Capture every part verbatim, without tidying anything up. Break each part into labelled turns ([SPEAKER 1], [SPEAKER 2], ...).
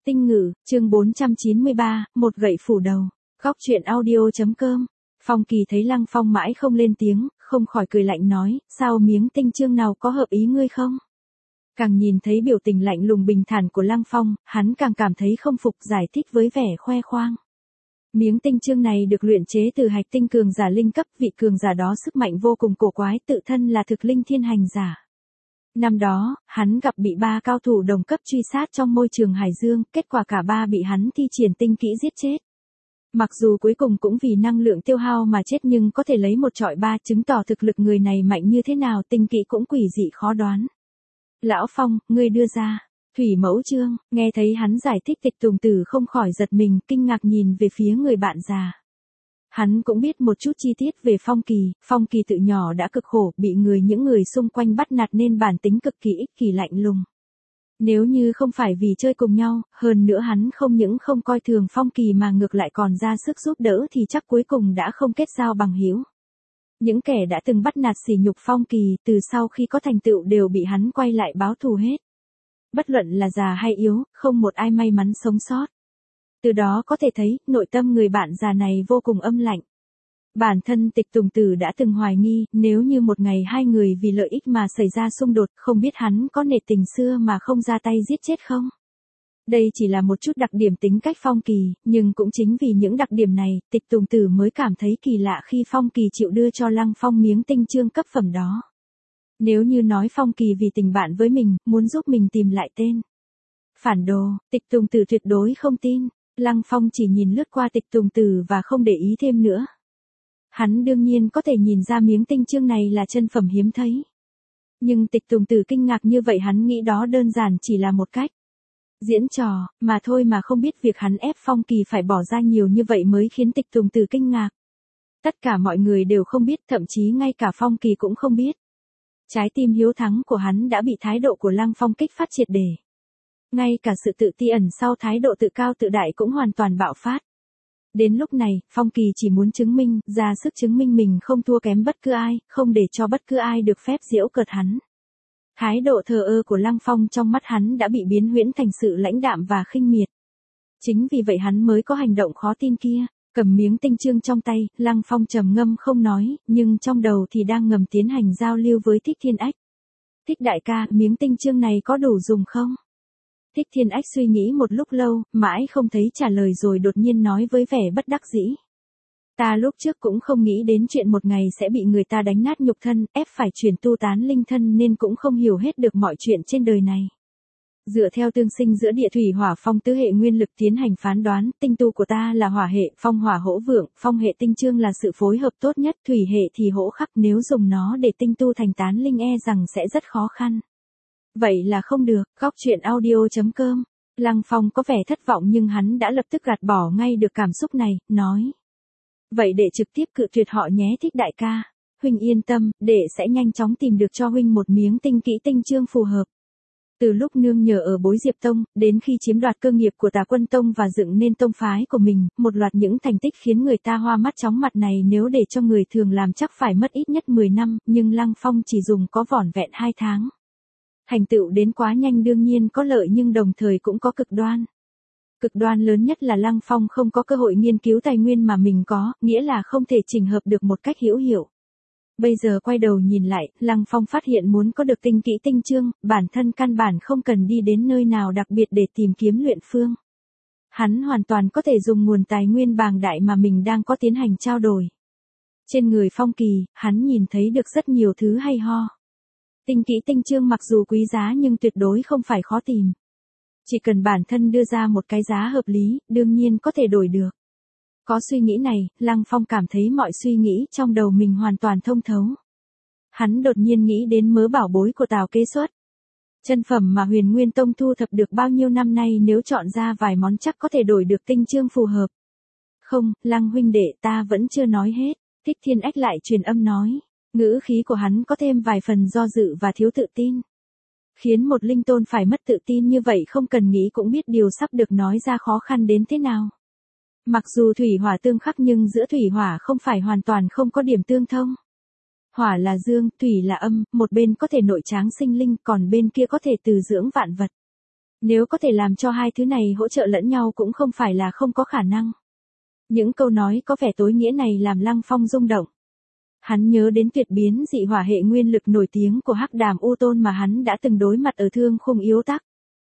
[SPEAKER 1] Tinh Ngữ, chương bốn trăm chín mươi ba, một gậy phủ đầu. Góc truyện audio.com. Phong Kỳ thấy Lăng Phong mãi không lên tiếng, không khỏi cười lạnh nói, sao miếng tinh chương nào có hợp ý ngươi không? Càng nhìn thấy biểu tình lạnh lùng bình thản của Lăng Phong, hắn càng cảm thấy không phục, giải thích với vẻ khoe khoang. Miếng tinh chương này được luyện chế từ hạch tinh cường giả linh cấp, vị cường giả đó sức mạnh vô cùng cổ quái, tự thân là thực linh thiên hành giả. Năm đó, hắn gặp bị ba cao thủ đồng cấp truy sát trong môi trường Hải Dương, kết quả cả ba bị hắn thi triển tinh kỹ giết chết. Mặc dù cuối cùng cũng vì năng lượng tiêu hao mà chết nhưng có thể lấy một trọi ba, chứng tỏ thực lực người này mạnh như thế nào, tinh kỹ cũng quỷ dị khó đoán. Lão Phong, ngươi đưa ra. Thủy Mẫu Chương, nghe thấy hắn giải thích, Tịch Tùng Tử không khỏi giật mình, kinh ngạc nhìn về phía người bạn già. Hắn cũng biết một chút chi tiết về Phong Kỳ, Phong Kỳ tự nhỏ đã cực khổ, bị người những người xung quanh bắt nạt nên bản tính cực kỳ ích kỷ lạnh lùng. Nếu như không phải vì chơi cùng nhau, hơn nữa hắn không những không coi thường Phong Kỳ mà ngược lại còn ra sức giúp đỡ thì chắc cuối cùng đã không kết giao bằng hữu. Những kẻ đã từng bắt nạt sỉ nhục Phong Kỳ, từ sau khi có thành tựu đều bị hắn quay lại báo thù hết. Bất luận là già hay yếu, không một ai may mắn sống sót. Từ đó có thể thấy, nội tâm người bạn già này vô cùng âm lạnh. Bản thân Tịch Tùng Tử đã từng hoài nghi, nếu như một ngày hai người vì lợi ích mà xảy ra xung đột, không biết hắn có nể tình xưa mà không ra tay giết chết không? Đây chỉ là một chút đặc điểm tính cách Phong Kỳ, nhưng cũng chính vì những đặc điểm này, Tịch Tùng Tử mới cảm thấy kỳ lạ khi Phong Kỳ chịu đưa cho Lăng Phong miếng tinh chương cấp phẩm đó. Nếu như nói Phong Kỳ vì tình bạn với mình, muốn giúp mình tìm lại tên phản đồ, Tịch Tùng Tử tuyệt đối không tin. Lăng Phong chỉ nhìn lướt qua Tịch Tùng Tử và không để ý thêm nữa. Hắn đương nhiên có thể nhìn ra miếng tinh chương này là chân phẩm hiếm thấy. Nhưng Tịch Tùng Tử kinh ngạc như vậy, hắn nghĩ đó đơn giản chỉ là một cách diễn trò, mà thôi, mà không biết việc hắn ép Phong Kỳ phải bỏ ra nhiều như vậy mới khiến Tịch Tùng Tử kinh ngạc. Tất cả mọi người đều không biết, thậm chí ngay cả Phong Kỳ cũng không biết. Trái tim hiếu thắng của hắn đã bị thái độ của Lăng Phong kích phát triệt để. Ngay cả sự tự ti ẩn sau thái độ tự cao tự đại cũng hoàn toàn bạo phát. Đến lúc này, Phong Kỳ chỉ muốn chứng minh, ra sức chứng minh mình không thua kém bất cứ ai, không để cho bất cứ ai được phép giễu cợt hắn. Thái độ thờ ơ của Lăng Phong trong mắt hắn đã bị biến huyễn thành sự lãnh đạm và khinh miệt. Chính vì vậy hắn mới có hành động khó tin kia, cầm miếng tinh chương trong tay, Lăng Phong trầm ngâm không nói, nhưng trong đầu thì đang ngầm tiến hành giao lưu với Thích Thiên Ách. Thích đại ca, miếng tinh chương này có đủ dùng không? Thích Thiên Ách suy nghĩ một lúc lâu, mãi không thấy trả lời rồi đột nhiên nói với vẻ bất đắc dĩ. Ta lúc trước cũng không nghĩ đến chuyện một ngày sẽ bị người ta đánh nát nhục thân, ép phải chuyển tu tán linh thân nên cũng không hiểu hết được mọi chuyện trên đời này. Dựa theo tương sinh giữa địa thủy hỏa phong tứ hệ nguyên lực tiến hành phán đoán, tinh tu của ta là hỏa hệ, phong hỏa hỗ vượng, phong hệ tinh chương là sự phối hợp tốt nhất, thủy hệ thì hỗ khắc, nếu dùng nó để tinh tu thành tán linh e rằng sẽ rất khó khăn. Vậy là không được. Góc truyện audio.com. Lăng Phong có vẻ thất vọng nhưng hắn đã lập tức gạt bỏ ngay được cảm xúc này, nói. Vậy để trực tiếp cự tuyệt họ nhé Thích đại ca. Huynh yên tâm, đệ sẽ nhanh chóng tìm được cho huynh một miếng tinh kỹ tinh chương phù hợp. Từ lúc nương nhờ ở Bối Diệp Tông, đến khi chiếm đoạt cơ nghiệp của Tà Quân Tông và dựng nên tông phái của mình, một loạt những thành tích khiến người ta hoa mắt chóng mặt này nếu để cho người thường làm chắc phải mất ít nhất mười năm, nhưng Lăng Phong chỉ dùng có vỏn vẹn hai tháng. Thành tựu đến quá nhanh đương nhiên có lợi nhưng đồng thời cũng có cực đoan. Cực đoan lớn nhất là Lăng Phong không có cơ hội nghiên cứu tài nguyên mà mình có, nghĩa là không thể chỉnh hợp được một cách hữu hiệu. Bây giờ quay đầu nhìn lại, Lăng Phong phát hiện muốn có được tinh kỹ tinh chương, bản thân căn bản không cần đi đến nơi nào đặc biệt để tìm kiếm luyện phương. Hắn hoàn toàn có thể dùng nguồn tài nguyên bàng đại mà mình đang có tiến hành trao đổi. Trên người Phong Kỳ, hắn nhìn thấy được rất nhiều thứ hay ho. Tinh kỹ tinh chương mặc dù quý giá nhưng tuyệt đối không phải khó tìm. Chỉ cần bản thân đưa ra một cái giá hợp lý, đương nhiên có thể đổi được. Có suy nghĩ này, Lăng Phong cảm thấy mọi suy nghĩ trong đầu mình hoàn toàn thông thấu. Hắn đột nhiên nghĩ đến mớ bảo bối của Tào Kế Xuất. Chân phẩm mà Huyền Nguyên Tông thu thập được bao nhiêu năm nay, nếu chọn ra vài món chắc có thể đổi được tinh chương phù hợp. Không, Lăng huynh đệ, ta vẫn chưa nói hết. Thích Thiên Ách lại truyền âm nói. Ngữ khí của hắn có thêm vài phần do dự và thiếu tự tin. Khiến một linh tôn phải mất tự tin như vậy không cần nghĩ cũng biết điều sắp được nói ra khó khăn đến thế nào. Mặc dù thủy hỏa tương khắc nhưng giữa thủy hỏa không phải hoàn toàn không có điểm tương thông. Hỏa là dương, thủy là âm, một bên có thể nội tráng sinh linh, còn bên kia có thể từ dưỡng vạn vật. Nếu có thể làm cho hai thứ này hỗ trợ lẫn nhau cũng không phải là không có khả năng. Những câu nói có vẻ tối nghĩa này làm Lăng Phong rung động. Hắn nhớ đến tuyệt biến dị hỏa hệ nguyên lực nổi tiếng của Hắc Đàm U Tôn mà hắn đã từng đối mặt ở Thương Khung Yếu Tắc.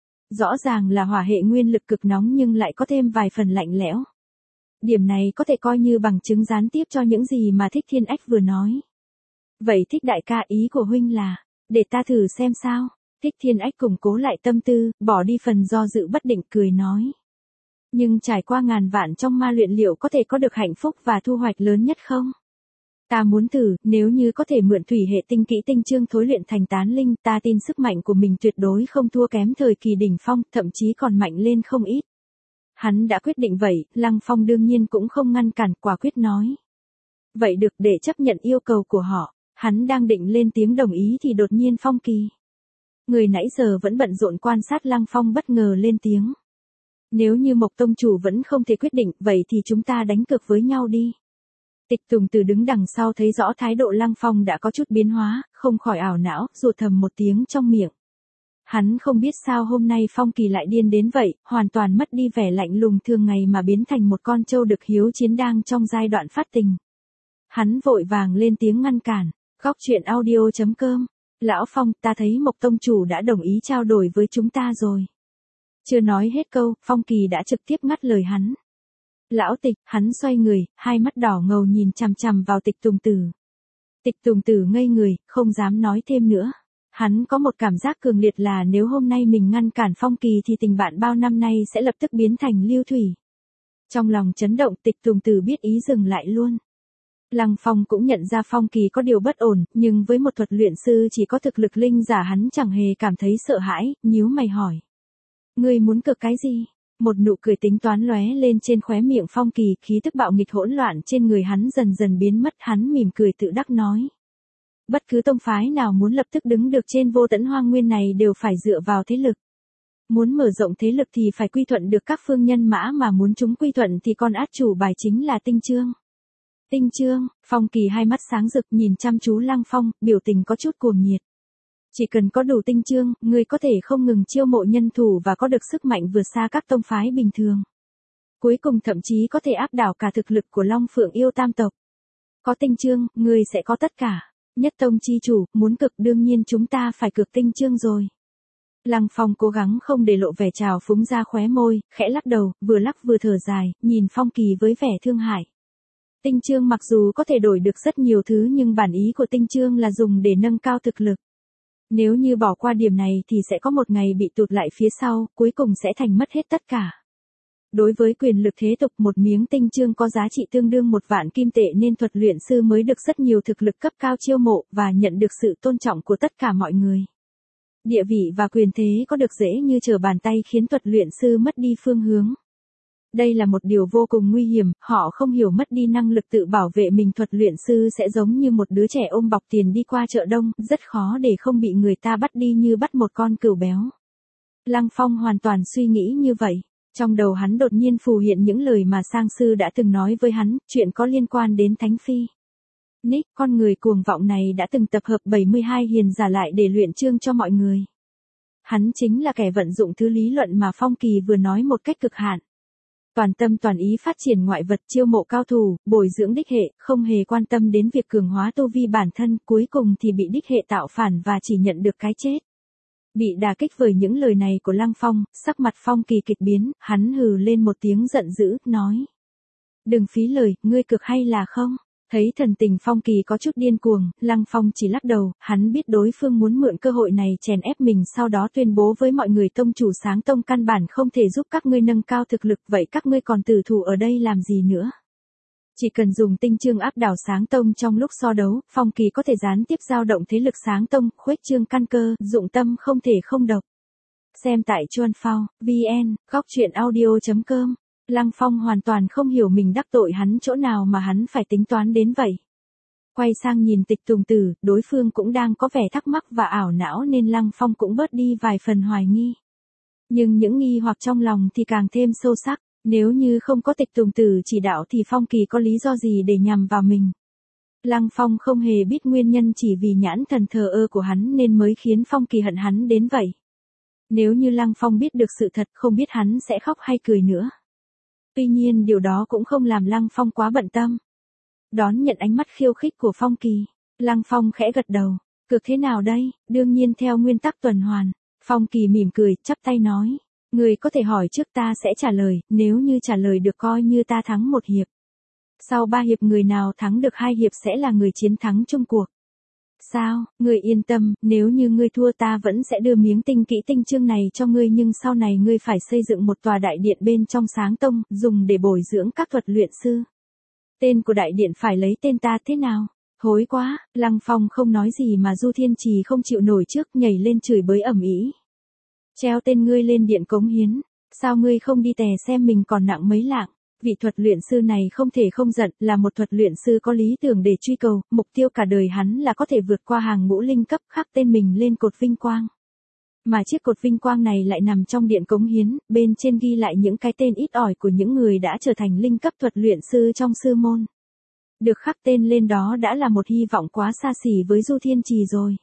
[SPEAKER 1] Rõ ràng là hỏa hệ nguyên lực cực nóng nhưng lại có thêm vài phần lạnh lẽo. Điểm này có thể coi như bằng chứng gián tiếp cho những gì mà Thích Thiên Ách vừa nói. Vậy Thích đại ca, ý của huynh là, để ta thử xem sao. Thích Thiên Ách củng cố lại tâm tư, bỏ đi phần do dự bất định, cười nói. Nhưng trải qua ngàn vạn trong ma luyện liệu có thể có được hạnh phúc và thu hoạch lớn nhất không? Ta muốn thử, nếu như có thể mượn thủy hệ tinh kỹ tinh chương thối luyện thành tán linh, ta tin sức mạnh của mình tuyệt đối không thua kém thời kỳ đỉnh phong, thậm chí còn mạnh lên không ít. Hắn đã quyết định vậy, Lăng Phong đương nhiên cũng không ngăn cản, quả quyết nói. Vậy được, để chấp nhận yêu cầu của họ. Hắn đang định lên tiếng đồng ý thì đột nhiên Phong Kỳ, người nãy giờ vẫn bận rộn quan sát Lăng Phong, bất ngờ lên tiếng. Nếu như Mộc tông chủ vẫn không thể quyết định, vậy thì chúng ta đánh cược với nhau đi. Tịch Tùng Từ đứng đằng sau thấy rõ thái độ Lăng Phong đã có chút biến hóa, không khỏi ảo não, rồi thầm một tiếng trong miệng. Hắn không biết sao hôm nay Phong Kỳ lại điên đến vậy, hoàn toàn mất đi vẻ lạnh lùng thường ngày mà biến thành một con trâu được hiếu chiến đang trong giai đoạn phát tình. Hắn vội vàng lên tiếng ngăn cản. Góc truyện audio chấm com. Lão Phong, ta thấy Mộc tông chủ đã đồng ý trao đổi với chúng ta rồi. Chưa nói hết câu, Phong Kỳ đã trực tiếp ngắt lời hắn. Lão Tịch, hắn xoay người, hai mắt đỏ ngầu nhìn chằm chằm vào Tịch Tùng Tử. Tịch Tùng Tử ngây người, không dám nói thêm nữa. Hắn có một cảm giác cường liệt là nếu hôm nay mình ngăn cản Phong Kỳ thì tình bạn bao năm nay sẽ lập tức biến thành lưu thủy. Trong lòng chấn động, Tịch Tùng Tử biết ý dừng lại luôn. Lăng Phong cũng nhận ra Phong Kỳ có điều bất ổn, nhưng với một thuật luyện sư chỉ có thực lực linh giả hắn chẳng hề cảm thấy sợ hãi, nhíu mày hỏi. Ngươi muốn cược cái gì? Một nụ cười tính toán lóe lên trên khóe miệng Phong Kỳ, khí tức bạo nghịch hỗn loạn trên người hắn dần dần biến mất, hắn mỉm cười tự đắc nói. Bất cứ tông phái nào muốn lập tức đứng được trên vô tận hoang nguyên này đều phải dựa vào thế lực. Muốn mở rộng thế lực thì phải quy thuận được các phương nhân mã, mà muốn chúng quy thuận thì con át chủ bài chính là tinh chương. Tinh chương, Phong Kỳ hai mắt sáng rực nhìn chăm chú Lăng Phong, biểu tình có chút cuồng nhiệt. Chỉ cần có đủ tinh chương, ngươi có thể không ngừng chiêu mộ nhân thủ và có được sức mạnh vượt xa các tông phái bình thường. Cuối cùng thậm chí có thể áp đảo cả thực lực của Long Phượng yêu tam tộc. Có tinh chương, ngươi sẽ có tất cả. Nhất tông chi chủ, muốn cực đương nhiên chúng ta phải cực tinh chương rồi. Lăng Phong cố gắng không để lộ vẻ trào phúng ra khóe môi, khẽ lắc đầu, vừa lắc vừa thở dài, nhìn Phong Kỳ với vẻ thương hại. Tinh chương mặc dù có thể đổi được rất nhiều thứ nhưng bản ý của tinh chương là dùng để nâng cao thực lực. Nếu như bỏ qua điểm này thì sẽ có một ngày bị tụt lại phía sau, cuối cùng sẽ thành mất hết tất cả. Đối với quyền lực thế tục, một miếng tinh chương có giá trị tương đương một vạn kim tệ, nên thuật luyện sư mới được rất nhiều thực lực cấp cao chiêu mộ và nhận được sự tôn trọng của tất cả mọi người. Địa vị và quyền thế có được dễ như trở bàn tay khiến thuật luyện sư mất đi phương hướng. Đây là một điều vô cùng nguy hiểm, họ không hiểu mất đi năng lực tự bảo vệ mình, thuật luyện sư sẽ giống như một đứa trẻ ôm bọc tiền đi qua chợ đông, rất khó để không bị người ta bắt đi như bắt một con cừu béo. Lăng Phong hoàn toàn suy nghĩ như vậy. Trong đầu hắn đột nhiên phù hiện những lời mà Sang Sư đã từng nói với hắn, chuyện có liên quan đến Thánh Phi. Nick, con người cuồng vọng này đã từng tập hợp bảy mươi hai hiền giả lại để luyện chương cho mọi người. Hắn chính là kẻ vận dụng thứ lý luận mà Phong Kỳ vừa nói một cách cực hạn. Toàn tâm toàn ý phát triển ngoại vật, chiêu mộ cao thủ, bồi dưỡng đích hệ, không hề quan tâm đến việc cường hóa tu vi bản thân, cuối cùng thì bị đích hệ tạo phản và chỉ nhận được cái chết. Bị đả kích bởi những lời này của Lăng Phong, sắc mặt Phong Kỳ kịch biến, hắn hừ lên một tiếng giận dữ, nói. Đừng phí lời, ngươi cực hay là không? Thấy thần tình Phong Kỳ có chút điên cuồng, Lăng Phong chỉ lắc đầu, hắn biết đối phương muốn mượn cơ hội này chèn ép mình, sau đó tuyên bố với mọi người tông chủ Sáng Tông căn bản không thể giúp các ngươi nâng cao thực lực, vậy các ngươi còn tử thủ ở đây làm gì nữa? Chỉ cần dùng tinh chương áp đảo Sáng Tông trong lúc so đấu, Phong Kỳ có thể gián tiếp dao động thế lực Sáng Tông, khuếch trương căn cơ, dụng tâm không thể không độc. Xem tại Chuan Phao, vn, góc truyện audio chấm com. Lăng Phong hoàn toàn không hiểu mình đắc tội hắn chỗ nào mà hắn phải tính toán đến vậy. Quay sang nhìn Tịch Tùng Tử, đối phương cũng đang có vẻ thắc mắc và ảo não nên Lăng Phong cũng bớt đi vài phần hoài nghi. Nhưng những nghi hoặc trong lòng thì càng thêm sâu sắc, nếu như không có Tịch Tùng Tử chỉ đạo thì Phong Kỳ có lý do gì để nhằm vào mình. Lăng Phong không hề biết nguyên nhân, chỉ vì nhãn thần thờ ơ của hắn nên mới khiến Phong Kỳ hận hắn đến vậy. Nếu như Lăng Phong biết được sự thật không biết hắn sẽ khóc hay cười nữa. Tuy nhiên điều đó cũng không làm Lăng Phong quá bận tâm. Đón nhận ánh mắt khiêu khích của Phong Kỳ, Lăng Phong khẽ gật đầu. Cược thế nào đây? Đương nhiên theo nguyên tắc tuần hoàn. Phong Kỳ mỉm cười, chắp tay nói. Người có thể hỏi trước ta sẽ trả lời, nếu như trả lời được coi như ta thắng một hiệp. Sau ba hiệp người nào thắng được hai hiệp sẽ là người chiến thắng chung cuộc. Sao, ngươi yên tâm, nếu như ngươi thua ta vẫn sẽ đưa miếng tinh kỹ tinh chương này cho ngươi nhưng sau này ngươi phải xây dựng một tòa đại điện bên trong Sáng Tông, dùng để bồi dưỡng các thuật luyện sư. Tên của đại điện phải lấy tên ta thế nào? Hối quá, Lăng Phong không nói gì mà Du Thiên Trì không chịu nổi trước nhảy lên chửi bới ầm ĩ. Treo tên ngươi lên điện cống hiến, sao ngươi không đi tè xem mình còn nặng mấy lạng? Vị thuật luyện sư này không thể không giận, là một thuật luyện sư có lý tưởng để truy cầu, mục tiêu cả đời hắn là có thể vượt qua hàng ngũ linh cấp khắc tên mình lên cột vinh quang. Mà chiếc cột vinh quang này lại nằm trong điện cống hiến, bên trên ghi lại những cái tên ít ỏi của những người đã trở thành linh cấp thuật luyện sư trong sư môn. Được khắc tên lên đó đã là một hy vọng quá xa xỉ với Du Thiên Trì rồi.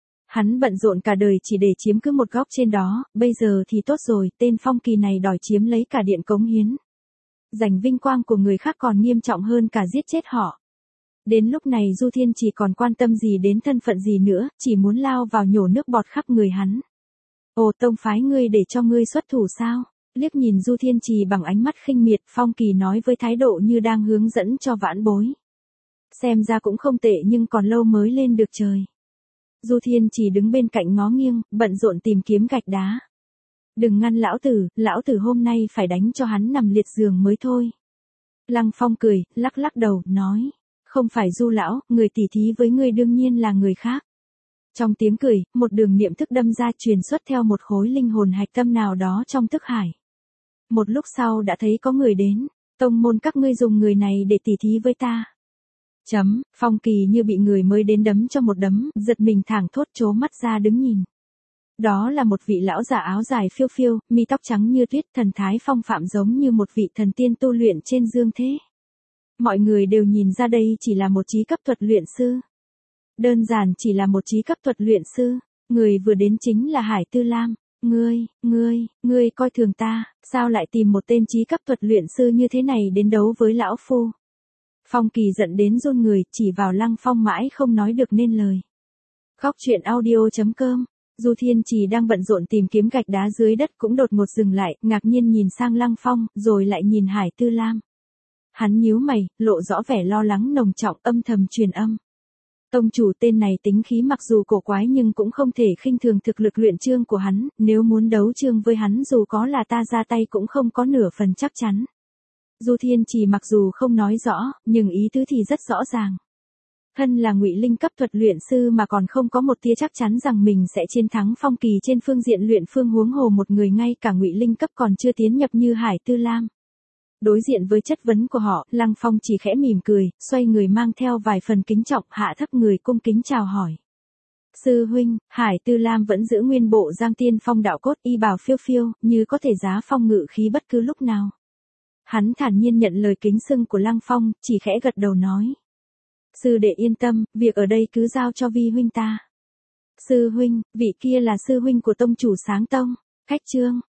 [SPEAKER 1] Hắn bận rộn cả đời chỉ để chiếm cứ một góc trên đó, bây giờ thì tốt rồi, tên Phong Kỳ này đòi chiếm lấy cả điện cống hiến. Giành vinh quang của người khác còn nghiêm trọng hơn cả giết chết họ. Đến lúc này Du Thiên Trì còn quan tâm gì đến thân phận gì nữa, chỉ muốn lao vào nhổ nước bọt khắp người hắn. Ồ, tông phái ngươi để cho ngươi xuất thủ sao? Liếc nhìn Du Thiên Trì bằng ánh mắt khinh miệt, Phong Kỳ nói với thái độ như đang hướng dẫn cho vãn bối. Xem ra cũng không tệ nhưng còn lâu mới lên được trời. Du Thiên Trì đứng bên cạnh ngó nghiêng, bận rộn tìm kiếm gạch đá. Đừng ngăn lão tử, lão tử hôm nay phải đánh cho hắn nằm liệt giường mới thôi. Lăng Phong cười, lắc lắc đầu, nói. Không phải Du lão, người tỉ thí với ngươi đương nhiên là người khác. Trong tiếng cười, một đường niệm thức đâm ra truyền xuất theo một khối linh hồn hạch tâm nào đó trong thức hải. Một lúc sau đã thấy có người đến, tông môn các ngươi dùng người này để tỉ thí với ta. Chấm, Phong Kỳ như bị người mới đến đấm cho một đấm, giật mình thẳng thốt trố mắt ra đứng nhìn. Đó là một vị lão già áo dài phiêu phiêu, mi tóc trắng như tuyết, thần thái phong phạm giống như một vị thần tiên tu luyện trên dương thế. Mọi người đều nhìn ra đây chỉ là một trí cấp thuật luyện sư. Đơn giản chỉ là một trí cấp thuật luyện sư, người vừa đến chính là Hải Tư Lam. Ngươi, ngươi, ngươi coi thường ta, sao lại tìm một tên trí cấp thuật luyện sư như thế này đến đấu với lão phu? Phong Kỳ giận đến run người, chỉ vào Lăng Phong mãi không nói được nên lời. Khóc chuyện audio chấm com. Du Thiên Trì đang bận rộn tìm kiếm gạch đá dưới đất cũng đột ngột dừng lại, ngạc nhiên nhìn sang Lăng Phong, rồi lại nhìn Hải Tư Lam. Hắn nhíu mày, lộ rõ vẻ lo lắng nồng trọng, âm thầm truyền âm. Tông chủ tên này tính khí mặc dù cổ quái nhưng cũng không thể khinh thường thực lực luyện chương của hắn, nếu muốn đấu chương với hắn dù có là ta ra tay cũng không có nửa phần chắc chắn. Du Thiên Trì mặc dù không nói rõ, nhưng ý tứ thì rất rõ ràng. Thân là ngụy linh cấp thuật luyện sư mà còn không có một tia chắc chắn rằng mình sẽ chiến thắng Phong Kỳ trên phương diện luyện phương, huống hồ một người ngay cả ngụy linh cấp còn chưa tiến nhập như Hải Tư Lam. Đối diện với chất vấn của họ, Lăng Phong chỉ khẽ mỉm cười, xoay người mang theo vài phần kính trọng, hạ thấp người cung kính chào hỏi. Sư huynh, Hải Tư Lam vẫn giữ nguyên bộ Giang Tiên Phong đạo cốt, y bào phiêu phiêu, như có thể giá phong ngự khí bất cứ lúc nào. Hắn thản nhiên nhận lời kính xưng của Lăng Phong, chỉ khẽ gật đầu nói. Sư đệ yên tâm, việc ở đây cứ giao cho vi huynh ta. Sư huynh, vị kia là sư huynh của tông chủ Sáng Tông. Khách trương,